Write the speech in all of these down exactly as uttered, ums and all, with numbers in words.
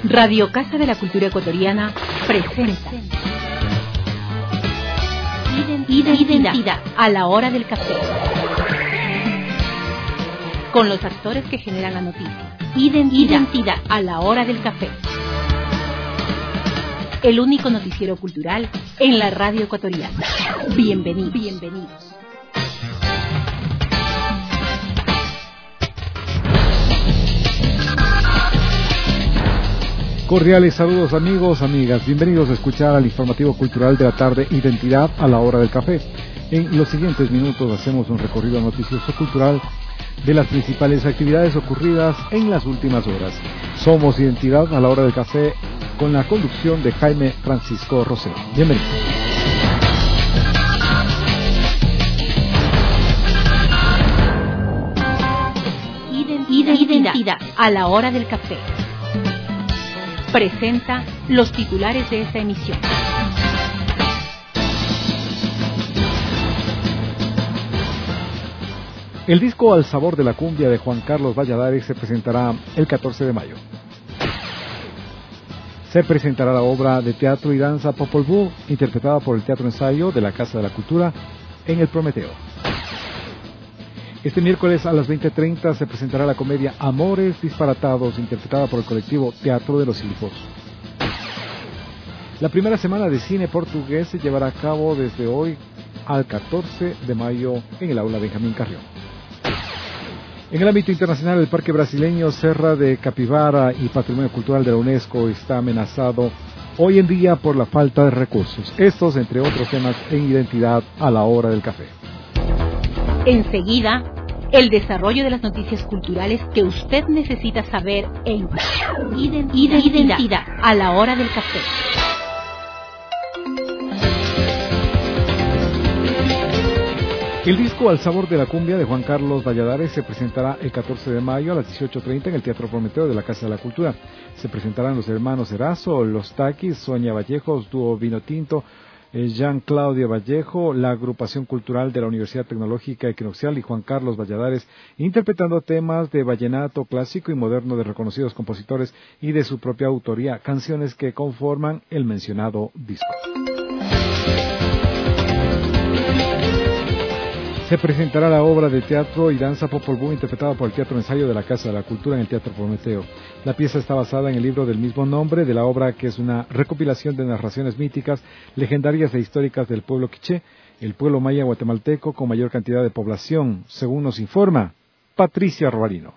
Radio Casa de la Cultura Ecuatoriana presenta Identidad, Identidad a la hora del café. Con los actores que generan la noticia. Identidad, Identidad a la hora del café. El único noticiero cultural en la radio ecuatoriana. Bienvenidos. Bienvenidos. Cordiales saludos amigos, amigas, bienvenidos a escuchar al informativo cultural de la tarde Identidad a la hora del café. En los siguientes minutos hacemos un recorrido noticioso cultural de las principales actividades ocurridas en las últimas horas. Somos Identidad a la hora del café con la conducción de Jaime Francisco Rosero. Bienvenidos. Identidad, Identidad a la hora del café. Presenta los titulares de esta emisión. El disco Al sabor de la cumbia de Juan Carlos Valladares se presentará el catorce de mayo. Se presentará la obra de teatro y danza Popol Vuh, interpretada por el Teatro Ensayo de la Casa de la Cultura en el Prometeo. Este miércoles a las veinte treinta se presentará la comedia Amores Disparatados, interpretada por el colectivo Teatro de los Silfos. La primera semana de cine portugués se llevará a cabo desde hoy al catorce de mayo en el Aula Benjamín Carrión. En el ámbito internacional, el Parque Brasileño Serra de Capivara y Patrimonio Cultural de la UNESCO está amenazado hoy en día por la falta de recursos. Estos, entre otros temas, en Identidad a la hora del café. Enseguida, el desarrollo de las noticias culturales que usted necesita saber en Identidad, Identidad a la hora del café. El disco Al sabor de la cumbia de Juan Carlos Valladares se presentará el catorce de mayo a las dieciocho treinta en el Teatro Prometeo de la Casa de la Cultura. Se presentarán los hermanos Erazo, Los Taquis, Sonia Vallejos, Dúo Vino Tinto, Jean Claudia Vallejo, la agrupación cultural de la Universidad Tecnológica Equinoccial y Juan Carlos Valladares, interpretando temas de vallenato clásico y moderno de reconocidos compositores y de su propia autoría, canciones que conforman el mencionado disco. Se presentará la obra de teatro y danza Popol Vuh, interpretada por el Teatro Ensayo de la Casa de la Cultura en el Teatro Prometeo. La pieza está basada en el libro del mismo nombre de la obra, que es una recopilación de narraciones míticas, legendarias e históricas del pueblo quiché, el pueblo maya guatemalteco con mayor cantidad de población, según nos informa Patricia Robarino.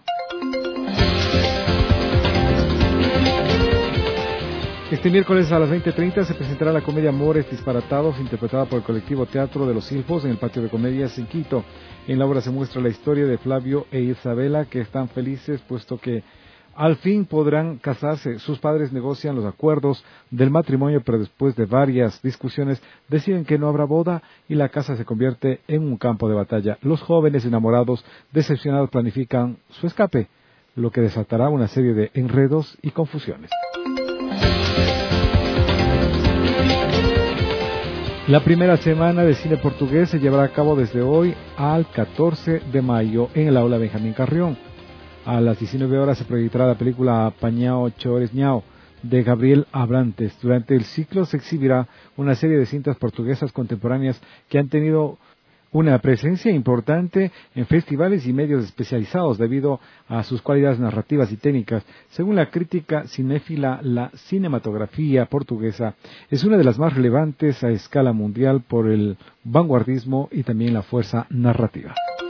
Este miércoles a las veinte treinta se presentará la comedia Amores Disparatados, interpretada por el colectivo Teatro de los Silfos en el Patio de Comedias en Quito. En la obra se muestra la historia de Flavio e Isabela, que están felices puesto que al fin podrán casarse. Sus padres negocian los acuerdos del matrimonio, pero después de varias discusiones deciden que no habrá boda y la casa se convierte en un campo de batalla. Los jóvenes enamorados, decepcionados, planifican su escape, lo que desatará una serie de enredos y confusiones. La primera semana de cine portugués se llevará a cabo desde hoy al catorce de mayo en el Aula Benjamín Carrión. A las diecinueve horas se proyectará la película Apañao Chores Ñao de Gabriel Abrantes. Durante el ciclo se exhibirá una serie de cintas portuguesas contemporáneas que han tenido una presencia importante en festivales y medios especializados debido a sus cualidades narrativas y técnicas. Según la crítica cinéfila, la cinematografía portuguesa es una de las más relevantes a escala mundial por el vanguardismo y también la fuerza narrativa.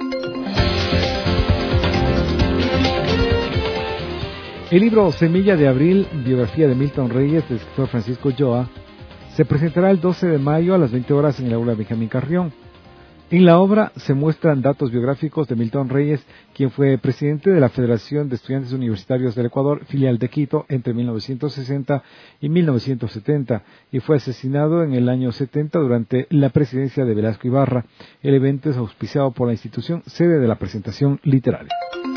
El libro Semilla de Abril, biografía de Milton Reyes, del escritor Francisco Ulloa, se presentará el doce de mayo a las veinte horas en el Aula Benjamín Carrión. En la obra se muestran datos biográficos de Milton Reyes, quien fue presidente de la Federación de Estudiantes Universitarios del Ecuador, filial de Quito, entre mil novecientos sesenta y mil novecientos setenta, y fue asesinado en el año setenta durante la presidencia de Velasco Ibarra. El evento es auspiciado por la institución, sede de la presentación literaria.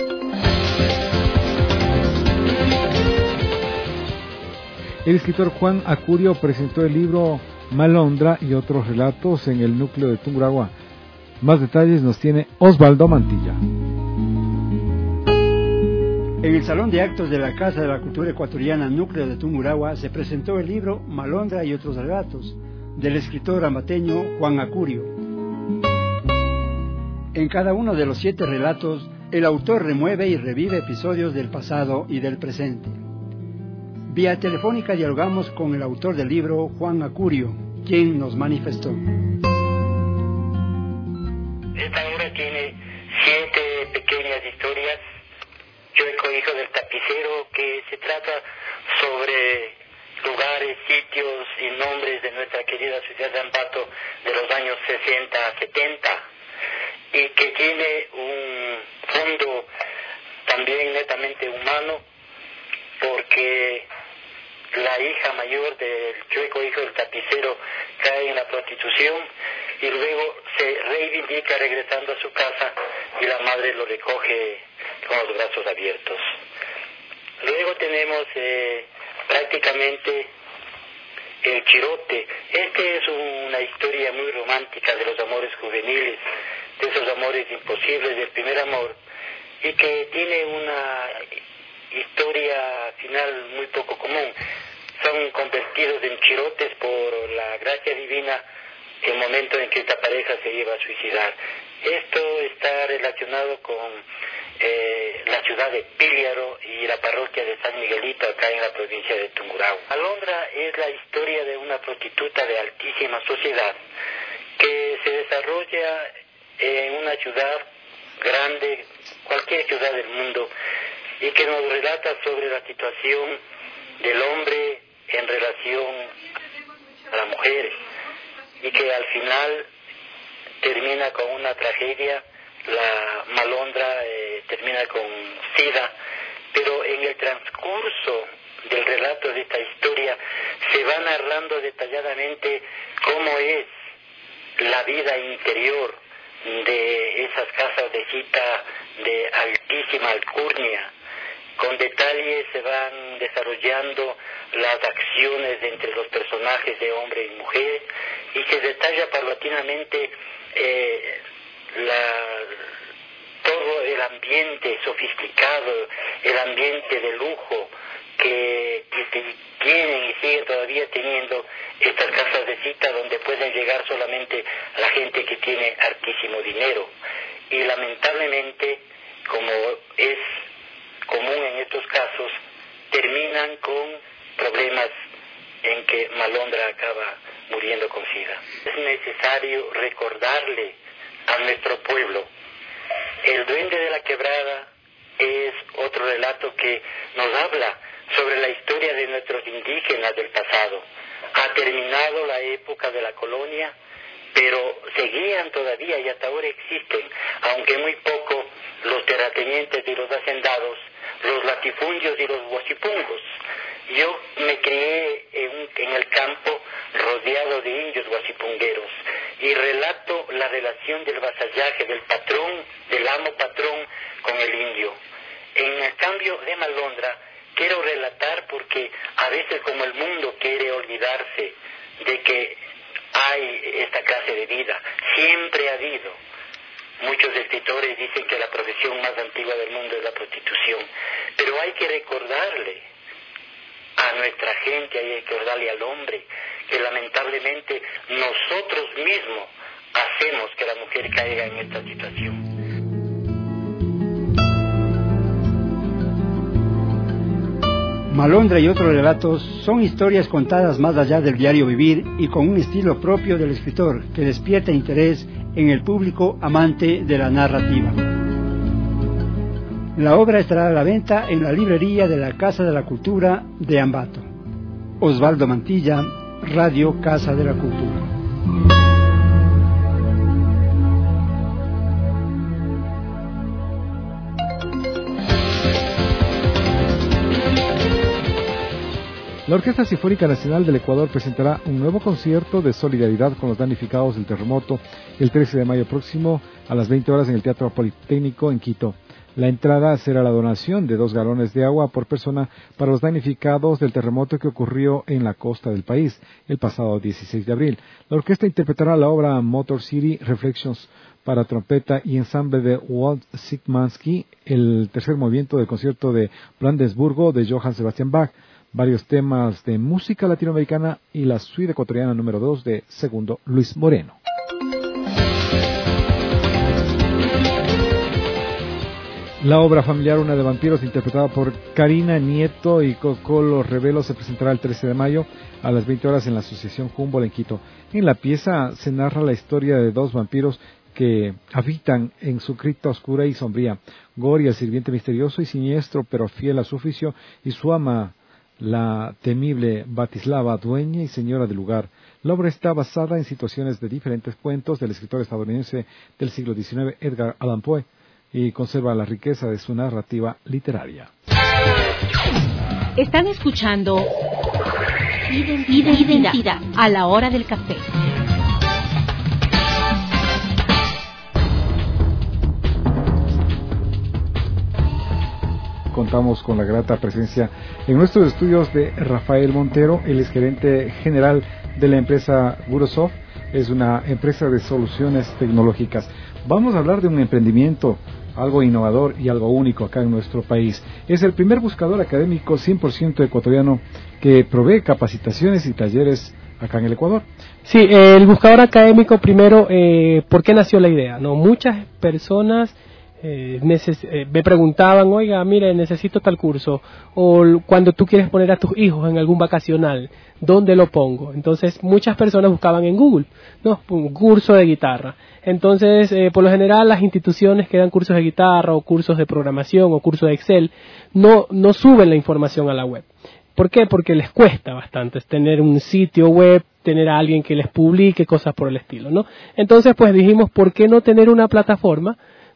El escritor Juan Acurio presentó el libro Malondra y otros relatos en el núcleo de Tungurahua. Más detalles nos tiene Osvaldo Mantilla. En el Salón de Actos de la Casa de la Cultura Ecuatoriana Núcleo de Tungurahua se presentó el libro Malondra y otros relatos, del escritor ambateño Juan Acurio. En cada uno de los siete relatos, el autor remueve y revive episodios del pasado y del presente. Vía telefónica dialogamos con el autor del libro, Juan Acurio, quien nos manifestó. Esta obra tiene siete pequeñas historias. Chueco, hijo del tapicero, que se trata sobre lugares, sitios y nombres de nuestra querida ciudad de Ambato de los años sesenta a setenta, y que tiene un fondo también netamente humano, porque la hija mayor del Chueco, hijo del tapicero, cae en la prostitución y luego se reivindica regresando a su casa y la madre lo recoge con los brazos abiertos. Luego tenemos eh, prácticamente el Chirote. Este es una historia muy romántica de los amores juveniles, de esos amores imposibles del primer amor, y que tiene una historia final muy poco común. Son convertidos en chirotes por la gracia divina el momento en que esta pareja se lleva a suicidar. Esto está relacionado con eh, la ciudad de Píllaro y la parroquia de San Miguelito, acá en la provincia de Tungurahua. Alondra es la historia de una prostituta de altísima sociedad que se desarrolla en una ciudad grande, cualquier ciudad del mundo, y que nos relata sobre la situación del hombre en relación a la mujer, y que al final termina con una tragedia. La Malondra eh, termina con SIDA, pero en el transcurso del relato de esta historia se va narrando detalladamente cómo es la vida interior de esas casas de cita de altísima alcurnia. Con detalles se van desarrollando las acciones entre los personajes de hombre y mujer, y se detalla paulatinamente eh, la, todo el ambiente sofisticado, el ambiente de lujo que, que tienen y siguen todavía teniendo estas casas de cita, donde pueden llegar solamente la gente que tiene hartísimo dinero. Y lamentablemente, como es común en estos casos, terminan con problemas en que Malondra acaba muriendo con SIDA. Es necesario recordarle a nuestro pueblo. El Duende de la Quebrada es otro relato que nos habla sobre la historia de nuestros indígenas del pasado. Ha terminado la época de la colonia, pero seguían todavía y hasta ahora existen, aunque muy poco, los terratenientes y los hacendados, los latifundios y los guasipungos. Yo me crié en, en el campo rodeado de indios guasipungueros y relato la relación del vasallaje del patrón, del amo patrón con el indio. En el cambio de Malondra quiero relatar, porque a veces como el mundo quiere olvidarse de que hay esta clase de vida, siempre ha habido. Muchos escritores dicen que la profesión más antigua del mundo es la prostitución, pero hay que recordarle a nuestra gente, hay que recordarle al hombre, que lamentablemente nosotros mismos hacemos que la mujer caiga en esta situación. Malondra y otros relatos son historias contadas más allá del diario vivir y con un estilo propio del escritor que despierta interés en el público amante de la narrativa. La obra estará a la venta en la librería de la Casa de la Cultura de Ambato. Osvaldo Mantilla, Radio Casa de la Cultura. La Orquesta Sinfónica Nacional del Ecuador presentará un nuevo concierto de solidaridad con los damnificados del terremoto el trece de mayo próximo a las veinte horas en el Teatro Politécnico en Quito. La entrada será la donación de dos galones de agua por persona para los damnificados del terremoto que ocurrió en la costa del país el pasado dieciséis de abril. La orquesta interpretará la obra Motor City Reflections para trompeta y ensamble de Walt Szymanski, el tercer movimiento del concierto de Brandenburgo de Johann Sebastian Bach, varios temas de música latinoamericana y la suite ecuatoriana número dos de Segundo Luis Moreno. La obra familiar Una de vampiros, interpretada por Karina Nieto y Cocolo Revelo, se presentará el trece de mayo a las veinte horas en la Asociación Humboldt en Quito. En la pieza se narra la historia de dos vampiros que habitan en su cripta oscura y sombría. Gori, el sirviente misterioso y siniestro, pero fiel a su oficio, y su ama, la temible Batislava, dueña y señora del lugar. La obra está basada en situaciones de diferentes cuentos del escritor estadounidense del siglo diecinueve, Edgar Allan Poe, y conserva la riqueza de su narrativa literaria. Están escuchando Identidad, Identidad a la hora del café. Contamos con la grata presencia en nuestros estudios de Rafael Montero, el ex gerente general de la empresa Gurosoft. Es una empresa de soluciones tecnológicas. Vamos a hablar de un emprendimiento, algo innovador y algo único acá en nuestro país. Es el primer buscador académico cien por ciento ecuatoriano que provee capacitaciones y talleres acá en el Ecuador. Sí, eh, el buscador académico, primero, eh, ¿por qué nació la idea? No, muchas personas eh, neces- eh, me preguntaban, oiga, mire, necesito tal curso, o cuando tú quieres poner a tus hijos en algún vacacional, ¿dónde lo pongo? Entonces, muchas personas buscaban en Google, ¿no? Un curso de guitarra. Entonces, eh, por lo general, las instituciones que dan cursos de guitarra o cursos de programación o cursos de Excel no, no suben la información a la web. ¿Por qué? Porque les cuesta bastante tener un sitio web, tener a alguien que les publique cosas por el estilo, ¿no? Entonces, pues dijimos, ¿por qué no tener una plataforma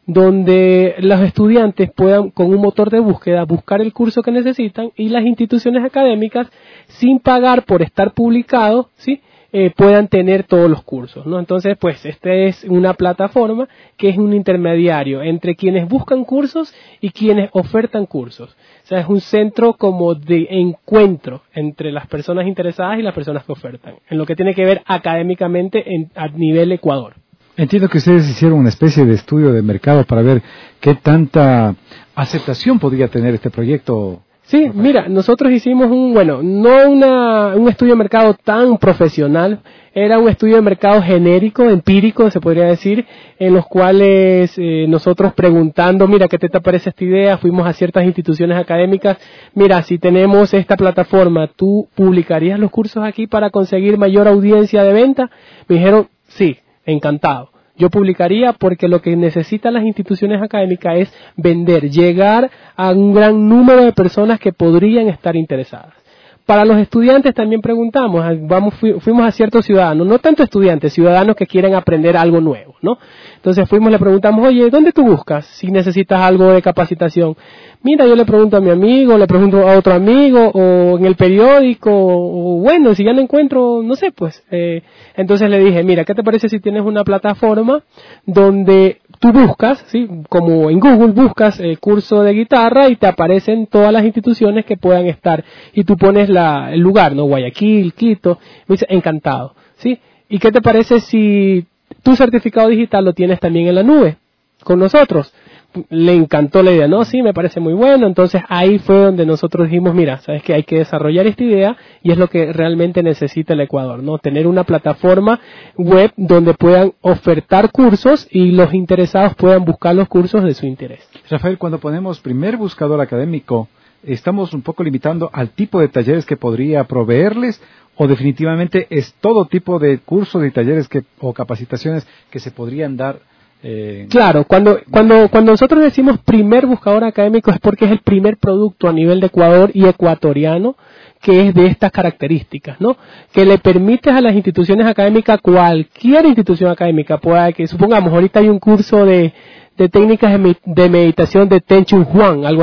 donde los estudiantes puedan, con un motor de búsqueda, buscar el curso que necesitan y las instituciones académicas, sin pagar por estar publicados, ¿sí?, eh, puedan tener todos los cursos, ¿no? Entonces, pues, esta es una plataforma que es un intermediario entre quienes buscan cursos y quienes ofertan cursos. O sea, es un centro como de encuentro entre las personas interesadas y las personas que ofertan, en lo que tiene que ver académicamente en, a nivel Ecuador. Entiendo que ustedes hicieron una especie de estudio de mercado para ver qué tanta aceptación podría tener este proyecto. Sí, mira, nosotros hicimos un, bueno, no una, un estudio de mercado tan profesional, era un estudio de mercado genérico, empírico, se podría decir, en los cuales eh, nosotros preguntando, mira, ¿qué te, te parece esta idea? Fuimos a ciertas instituciones académicas, mira, si tenemos esta plataforma, ¿tú publicarías los cursos aquí para conseguir mayor audiencia de venta? Me dijeron, sí, encantado. Yo publicaría porque lo que necesitan las instituciones académicas es vender, llegar a un gran número de personas que podrían estar interesadas. Para los estudiantes también preguntamos, vamos, fuimos a ciertos ciudadanos, no tanto estudiantes, ciudadanos que quieren aprender algo nuevo, ¿no? Entonces fuimos, le preguntamos, oye, ¿dónde tú buscas si necesitas algo de capacitación? Mira, yo le pregunto a mi amigo, le pregunto a otro amigo, o en el periódico, o bueno, si ya no encuentro, no sé, pues. Eh, entonces le dije, mira, ¿qué te parece si tienes una plataforma donde tú buscas, ¿sí? Como en Google buscas el curso de guitarra y te aparecen todas las instituciones que puedan estar, y tú pones la, el lugar, ¿no? Guayaquil, Quito, me dice, encantado, ¿sí? ¿Y qué te parece si tu certificado digital lo tienes también en la nube con nosotros? Le encantó la idea, ¿no? Sí, me parece muy bueno. Entonces ahí fue donde nosotros dijimos, mira, sabes que hay que desarrollar esta idea y es lo que realmente necesita el Ecuador, ¿no? Tener una plataforma web donde puedan ofertar cursos y los interesados puedan buscar los cursos de su interés. Rafael, cuando ponemos primer buscador académico, ¿estamos un poco limitando al tipo de talleres que podría proveerles o definitivamente es todo tipo de cursos y talleres que, o capacitaciones que se podrían dar? Eh, claro, cuando, cuando, cuando nosotros decimos primer buscador académico es porque es el primer producto a nivel de Ecuador y ecuatoriano que es de estas características, ¿no? Que le permite a las instituciones académicas, cualquier institución académica, pueda que, supongamos, ahorita hay un curso de, de técnicas de meditación de Ten Chun Juan, algo así.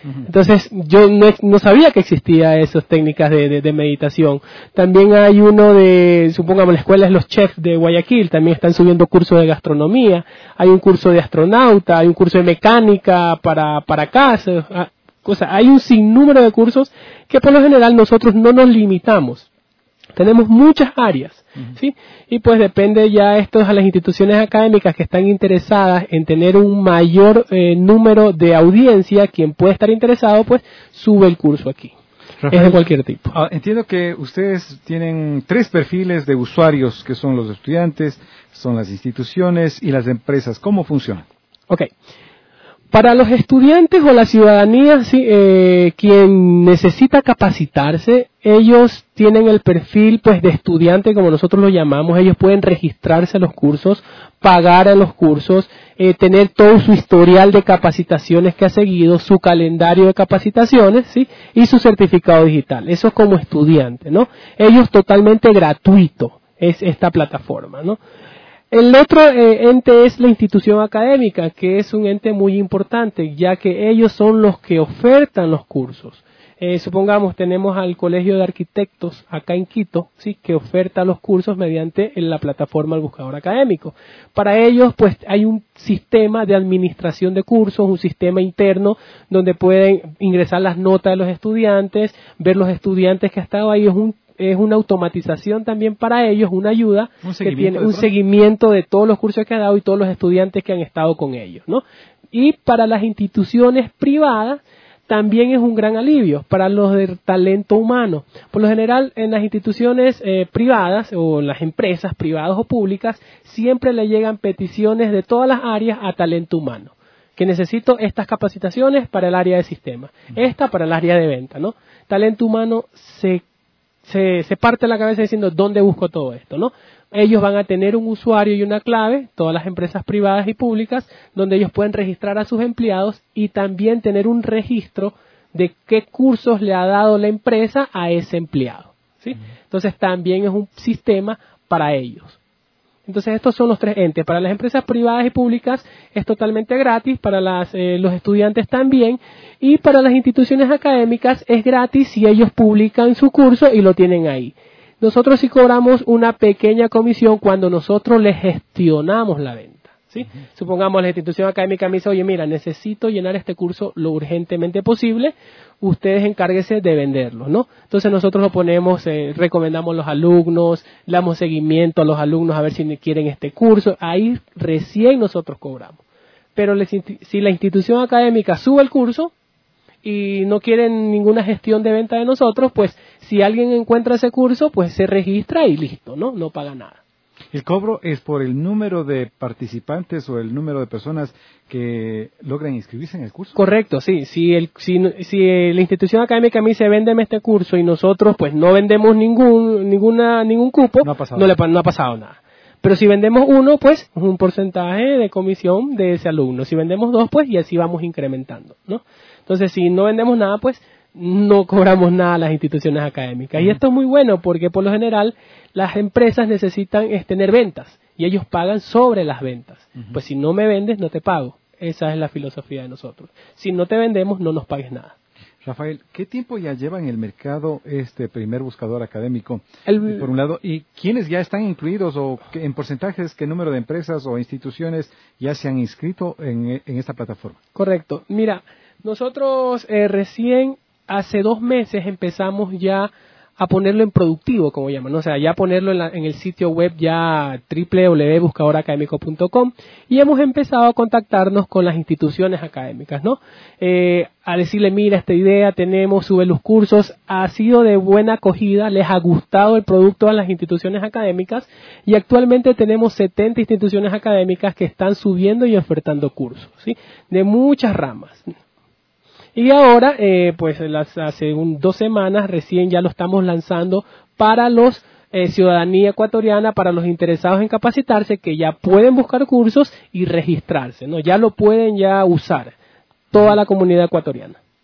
Uh-huh. Entonces, yo no, no sabía que existía esas técnicas de, de, de meditación. También hay uno de, supongamos, la escuela es los chefs de Guayaquil, también están subiendo cursos de gastronomía, hay un curso de astronauta, hay un curso de mecánica para, para casa, o sea, hay un sinnúmero de cursos que por lo general nosotros no nos limitamos. Tenemos muchas áreas, uh-huh. ¿sí? Y pues depende ya esto a las instituciones académicas que están interesadas en tener un mayor eh, número de audiencia. Quien puede estar interesado, pues sube el curso aquí. Rafael, es de cualquier tipo. Ah, entiendo que ustedes tienen tres perfiles de usuarios, que son los estudiantes, son las instituciones y las empresas. ¿Cómo funciona? Ok. Para los estudiantes o la ciudadanía, sí, eh, quien necesita capacitarse, ellos tienen el perfil pues de estudiante, como nosotros lo llamamos. Ellos pueden registrarse a los cursos, pagar a los cursos, eh, tener todo su historial de capacitaciones que ha seguido, su calendario de capacitaciones, sí, y su certificado digital. Eso es como estudiante, ¿no? Ellos totalmente gratuito es esta plataforma, ¿no? El otro eh, ente es la institución académica, que es un ente muy importante, ya que ellos son los que ofertan los cursos. Eh, supongamos, tenemos al Colegio de Arquitectos acá en Quito, sí, que oferta los cursos mediante la plataforma del buscador académico. Para ellos, pues, hay un sistema de administración de cursos, un sistema interno donde pueden ingresar las notas de los estudiantes, ver los estudiantes que han estado ahí. Es un es una automatización también para ellos, una ayuda que tiene un seguimiento de todos los cursos que han dado y todos los estudiantes que han estado con ellos, ¿no? Y para las instituciones privadas también es un gran alivio para los de talento humano. Por lo general, en las instituciones eh, privadas o en las empresas privadas o públicas siempre le llegan peticiones de todas las áreas a talento humano, que necesito estas capacitaciones para el área de sistemas, esta para el área de venta, ¿no? Talento humano se Se, se parte la cabeza diciendo ¿dónde busco todo esto? ¿no? Ellos van a tener un usuario y una clave, todas las empresas privadas y públicas, donde ellos pueden registrar a sus empleados y también tener un registro de qué cursos le ha dado la empresa a ese empleado, ¿sí? Uh-huh. Entonces también es un sistema para ellos. Entonces estos son los tres entes. Para las empresas privadas y públicas es totalmente gratis, para las, eh, los estudiantes también, y para las instituciones académicas es gratis si ellos publican su curso y lo tienen ahí. Nosotros sí cobramos una pequeña comisión cuando nosotros les gestionamos la venta, ¿sí? Uh-huh. Supongamos la institución académica me dice, oye, mira, necesito llenar este curso lo urgentemente posible, ustedes encárguense de venderlo, ¿no? Entonces nosotros lo ponemos, eh, recomendamos a los alumnos, le damos seguimiento a los alumnos a ver si quieren este curso, ahí recién nosotros cobramos. Pero les, si la institución académica sube el curso y no quieren ninguna gestión de venta de nosotros, pues si alguien encuentra ese curso, pues se registra y listo, ¿no? No paga nada. ¿El cobro es por el número de participantes o el número de personas que logran inscribirse en el curso? Correcto, sí. Si, el, si, si la institución académica me dice, véndeme este curso y nosotros pues no vendemos ningún ninguna ningún cupo, no ha pasado, no le, no ha pasado nada. Pero si vendemos uno, pues un porcentaje de comisión de ese alumno. Si vendemos dos, pues y así vamos incrementando, ¿no? Entonces, si no vendemos nada, pues no cobramos nada a las instituciones académicas. Uh-huh. Y esto es muy bueno porque por lo general las empresas necesitan es tener ventas y ellos pagan sobre las ventas. Uh-huh. Pues si no me vendes, no te pago. Esa es la filosofía de nosotros. Si no te vendemos, no nos pagues nada. Rafael, ¿qué tiempo ya lleva en el mercado este primer buscador académico? El... Por un lado, ¿y quiénes ya están incluidos o qué, en porcentajes, qué número de empresas o instituciones ya se han inscrito en, en esta plataforma? Correcto. Mira, nosotros eh, recién hace dos meses empezamos ya a ponerlo en productivo, como llaman, ¿no? O sea, ya ponerlo en, la, en el sitio web ya doble u doble u doble u punto buscador académico punto com y hemos empezado a contactarnos con las instituciones académicas, ¿no? Eh, a decirle, mira, esta idea tenemos, sube los cursos, ha sido de buena acogida, les ha gustado el producto a las instituciones académicas y actualmente tenemos setenta instituciones académicas que están subiendo y ofertando cursos, ¿sí? De muchas ramas. Y ahora, eh, pues las, hace un, dos semanas recién ya lo estamos lanzando para los eh, ciudadanía ecuatoriana, para los interesados en capacitarse, que ya pueden buscar cursos y registrarse, ¿no? Ya lo pueden ya usar toda la comunidad ecuatoriana.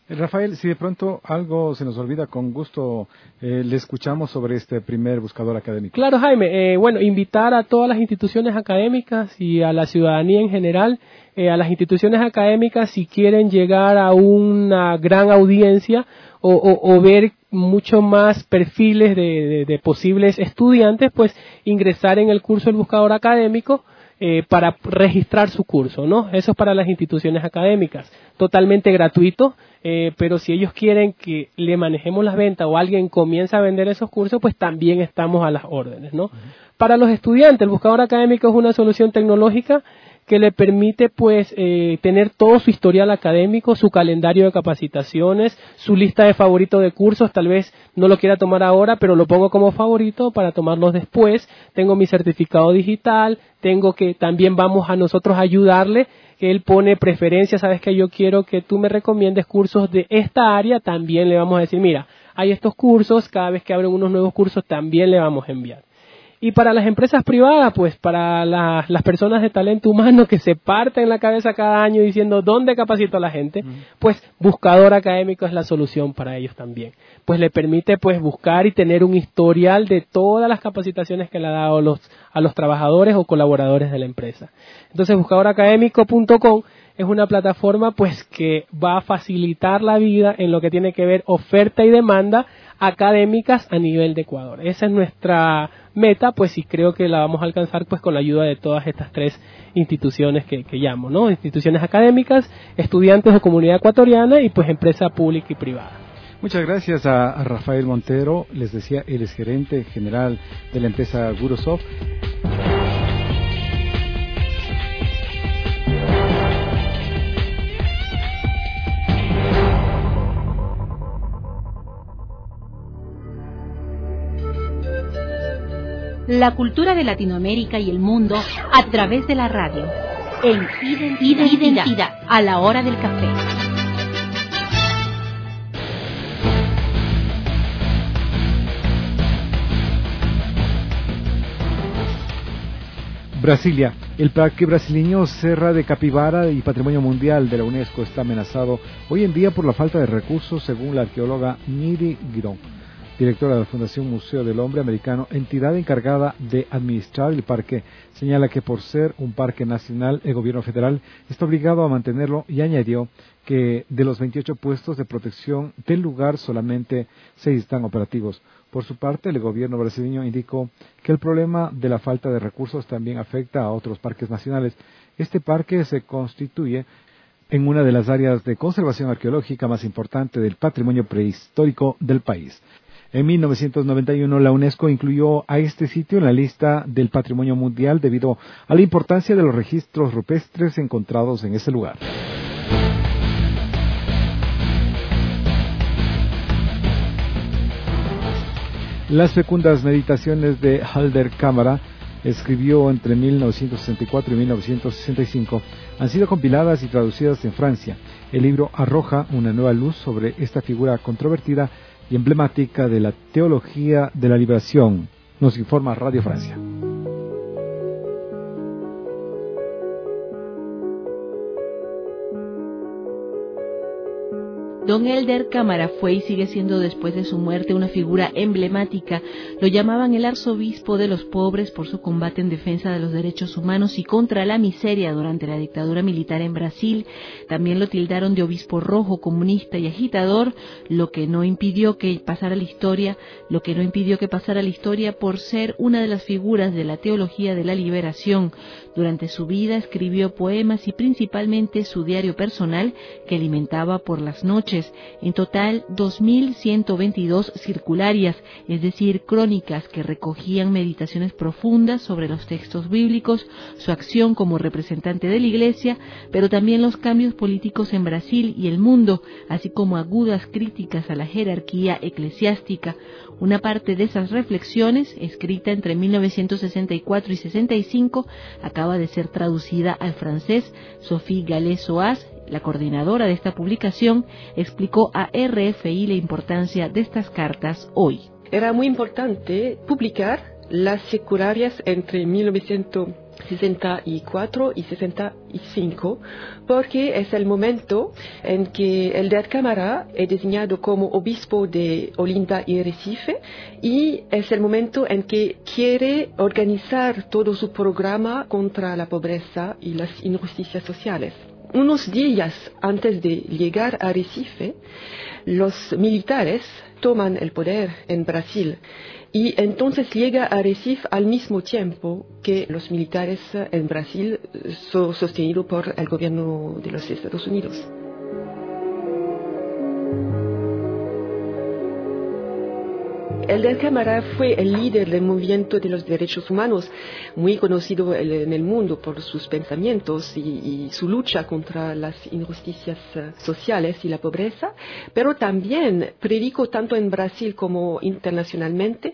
Rafael, si de pronto algo se nos olvida, con gusto eh, le escuchamos sobre este primer buscador académico. Claro, Jaime. Eh, bueno, invitar a todas las instituciones académicas y a la ciudadanía en general, eh, a las instituciones académicas, si quieren llegar a una gran audiencia o, o, o ver mucho más perfiles de, de, de posibles estudiantes, pues ingresar en el curso del buscador académico. Eh, para registrar su curso, ¿no? Eso es para las instituciones académicas, totalmente gratuito, eh, pero si ellos quieren que le manejemos las ventas o alguien comienza a vender esos cursos, pues también estamos a las órdenes, ¿no? Uh-huh. Para los estudiantes, el buscador académico es una solución tecnológica que le permite pues eh, tener todo su historial académico, su calendario de capacitaciones, su lista de favoritos de cursos. Tal vez no lo quiera tomar ahora, pero lo pongo como favorito para tomarlos después. Tengo mi certificado digital, tengo que también vamos a nosotros ayudarle, que él pone preferencias, sabes que yo quiero que tú me recomiendes cursos de esta área, también le vamos a decir, mira, hay estos cursos, cada vez que abren unos nuevos cursos también le vamos a enviar. Y para las empresas privadas, pues para la, las personas de talento humano que se parten la cabeza cada año diciendo dónde capacito a la gente, uh-huh. pues buscador académico es la solución para ellos también. Pues le permite pues buscar y tener un historial de todas las capacitaciones que le ha dado los, a los trabajadores o colaboradores de la empresa. Entonces buscador académico punto com es una plataforma pues que va a facilitar la vida en lo que tiene que ver oferta y demanda académicas a nivel de Ecuador. Esa es nuestra meta, pues, y creo que la vamos a alcanzar pues con la ayuda de todas estas tres instituciones que, que llamo, ¿no? Instituciones académicas, estudiantes o comunidad ecuatoriana y pues empresa pública y privada. Muchas gracias a, a Rafael Montero, les decía, él es gerente general de la empresa Gurosoft. La cultura de Latinoamérica y el mundo a través de la radio. En Identidad, Identidad a la hora del café. Brasilia. El Parque Brasileño Serra de Capibara y Patrimonio Mundial de la UNESCO está amenazado hoy en día por la falta de recursos, según la arqueóloga Niri Guirón, directora de la Fundación Museo del Hombre Americano, entidad encargada de administrar el parque. Señala que por ser un parque nacional, el gobierno federal está obligado a mantenerlo y añadió que de los veintiocho puestos de protección del lugar solamente seis están operativos. Por su parte, el gobierno brasileño indicó que el problema de la falta de recursos también afecta a otros parques nacionales. Este parque se constituye en una de las áreas de conservación arqueológica más importante del patrimonio prehistórico del país. En mil novecientos noventa y uno, la UNESCO incluyó a este sitio en la lista del Patrimonio Mundial debido a la importancia de los registros rupestres encontrados en ese lugar. Las fecundas meditaciones de Halder Cámara, escribió entre mil novecientos sesenta y cuatro y mil novecientos sesenta y cinco, han sido compiladas y traducidas en Francia. El libro arroja una nueva luz sobre esta figura controvertida y emblemática de la teología de la liberación, nos informa Radio Francia. Don Helder Cámara fue y sigue siendo después de su muerte una figura emblemática. Lo llamaban el arzobispo de los pobres por su combate en defensa de los derechos humanos y contra la miseria durante la dictadura militar en Brasil. También lo tildaron de obispo rojo, comunista y agitador, lo que no impidió que pasara la historia, lo que no impidió que pasara la historia por ser una de las figuras de la teología de la liberación. Durante su vida escribió poemas y principalmente su diario personal que alimentaba por las noches. En total, dos mil ciento veintidós circularias, es decir, crónicas que recogían meditaciones profundas sobre los textos bíblicos, su acción como representante de la Iglesia, pero también los cambios políticos en Brasil y el mundo, así como agudas críticas a la jerarquía eclesiástica. Una parte de esas reflexiones, escrita entre mil novecientos sesenta y cuatro y sesenta y cinco, acaba de ser traducida al francés. Sophie Gallet-Soaz, la coordinadora de esta publicación, explicó a R F I la importancia de estas cartas hoy. Era muy importante publicar las circularias entre mil novecientos sesenta y cuatro y sesenta y cinco, porque es el momento en que Elder Cámara es designado como obispo de Olinda y Recife, y es el momento en que quiere organizar todo su programa contra la pobreza y las injusticias sociales. Unos días antes de llegar a Recife, los militares toman el poder en Brasil, y entonces llega a Recife al mismo tiempo que los militares en Brasil son sostenidos por el gobierno de los Estados Unidos. Elder Cámara fue el líder del movimiento de los derechos humanos, muy conocido en el mundo por sus pensamientos y, y su lucha contra las injusticias sociales y la pobreza, pero también predicó tanto en Brasil como internacionalmente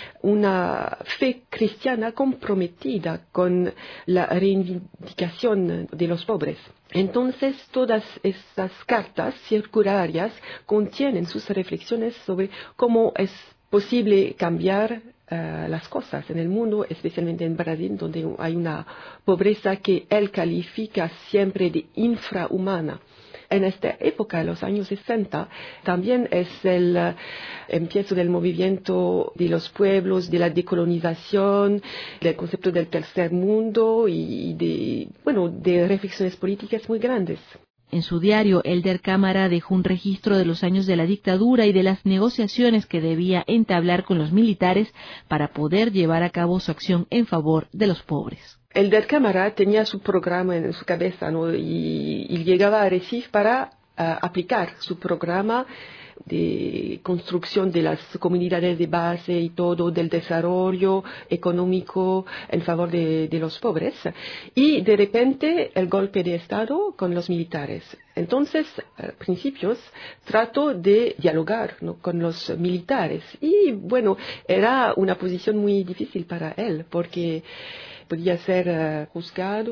una fe cristiana comprometida con la reivindicación de los pobres. Entonces, todas estas cartas circulares contienen sus reflexiones sobre cómo es posible cambiar uh, las cosas en el mundo, especialmente en Brasil, donde hay una pobreza que él califica siempre de infrahumana. En esta época, en los años sesenta, también es el uh, empiezo del movimiento de los pueblos, de la decolonización, del concepto del tercer mundo y de, bueno, de reflexiones políticas muy grandes. En su diario, Elder Cámara dejó un registro de los años de la dictadura y de las negociaciones que debía entablar con los militares para poder llevar a cabo su acción en favor de los pobres. Elder Cámara tenía su programa en su cabeza, ¿no? y, y llegaba a Recife para uh, aplicar su programa de construcción de las comunidades de base y todo, del desarrollo económico en favor de, de los pobres. Y de repente el golpe de Estado con los militares. Entonces, a principios, trató de dialogar, ¿no?, con los militares. Y bueno, era una posición muy difícil para él, porque podía ser uh, juzgado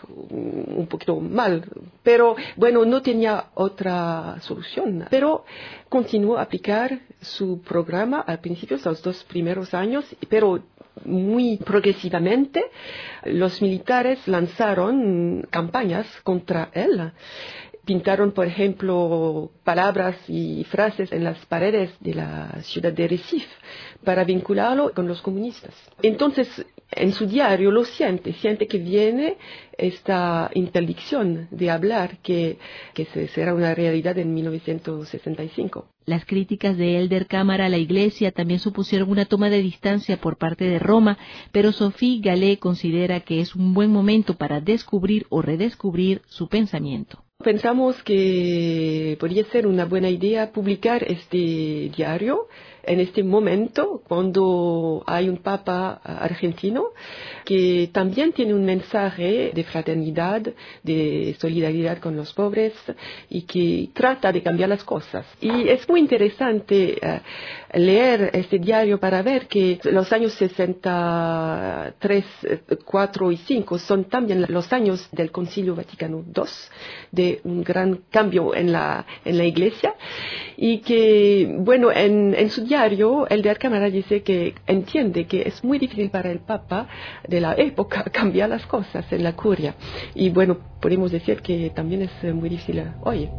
un poquito mal, pero bueno, no tenía otra solución. Pero continuó a aplicar su programa al principio, los dos primeros años, pero muy progresivamente los militares lanzaron campañas contra él. Pintaron, por ejemplo, palabras y frases en las paredes de la ciudad de Recife para vincularlo con los comunistas. Entonces, en su diario lo siente, siente que viene esta interdicción de hablar que, que será una realidad en mil novecientos sesenta y cinco. Las críticas de Elder Cámara a la Iglesia también supusieron una toma de distancia por parte de Roma, pero Sophie Gallet considera que es un buen momento para descubrir o redescubrir su pensamiento. Pensamos que podría ser una buena idea publicar este diario en este momento, cuando hay un papa argentino que también tiene un mensaje de fraternidad, de solidaridad con los pobres y que trata de cambiar las cosas. Y es muy interesante uh, leer este diario para ver que los años sesenta y tres, cuatro y cinco son también los años del Concilio Vaticano segundo, de un gran cambio en la, en la Iglesia, y que, bueno, en, en su diario, Elder Cámara dice que entiende que es muy difícil para el Papa de la época cambiar las cosas en la curia. Y bueno, podemos decir que también es muy difícil hoy.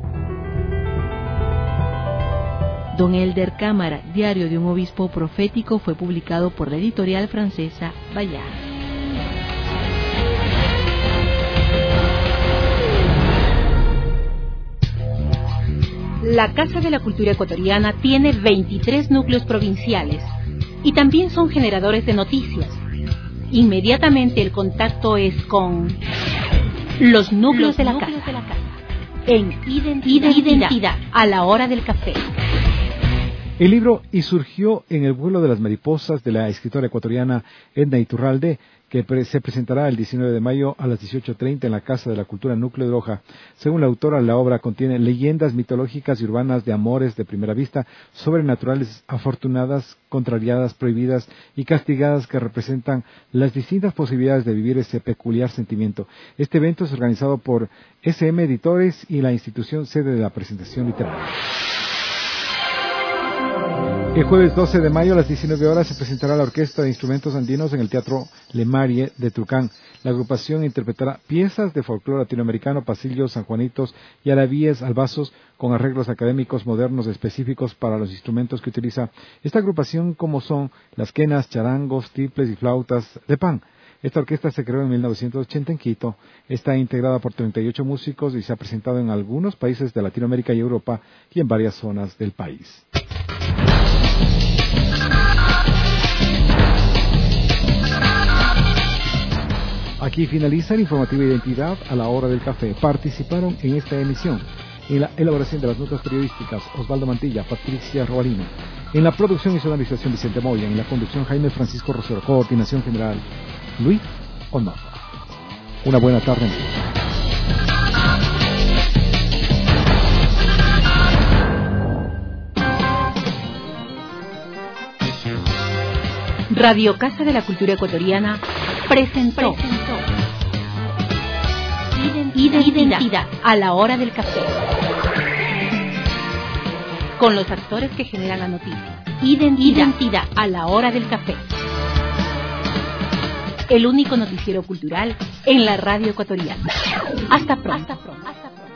Don Elder Cámara, diario de un obispo profético, fue publicado por la editorial francesa Bayard. La Casa de la Cultura Ecuatoriana tiene veintitrés núcleos provinciales y también son generadores de noticias. Inmediatamente el contacto es con los núcleos, los de, la núcleos de la casa, en identidad, identidad a la hora del café. El libro Y surgió en el vuelo de las mariposas, de la escritora ecuatoriana Edna Iturralde, que pre- se presentará el diecinueve de mayo a las dieciocho treinta en la Casa de la Cultura Núcleo de Loja. Según la autora, la obra contiene leyendas mitológicas y urbanas de amores de primera vista, sobrenaturales, afortunadas, contrariadas, prohibidas y castigadas, que representan las distintas posibilidades de vivir ese peculiar sentimiento. Este evento es organizado por S M Editores y la institución sede de la presentación literaria. El jueves doce de mayo a las diecinueve horas se presentará la Orquesta de Instrumentos Andinos en el Teatro Lemarie de Tulcán. La agrupación interpretará piezas de folclore latinoamericano, pasillos, sanjuanitos y alabíes, albazos, con arreglos académicos modernos específicos para los instrumentos que utiliza esta agrupación, como son las quenas, charangos, tiples y flautas de pan. Esta orquesta se creó en mil novecientos ochenta en Quito, está integrada por treinta y ocho músicos y se ha presentado en algunos países de Latinoamérica y Europa y en varias zonas del país. Aquí finaliza el informativo Identidad a la hora del café. Participaron en esta emisión en la elaboración de las notas periodísticas Osvaldo Mantilla, Patricia Robalino, en la producción y sonorización Vicente Moya, en la conducción Jaime Francisco Rosero, coordinación general Luis Honor. Una buena tarde, amigos. Radio Casa de la Cultura Ecuatoriana presentó, presentó Identidad, Identidad a la hora del café, con los actores que generan la noticia. Identidad, Identidad a la hora del café, el único noticiero cultural en la radio ecuatoriana. Hasta pronto. Hasta pronto. Hasta pronto.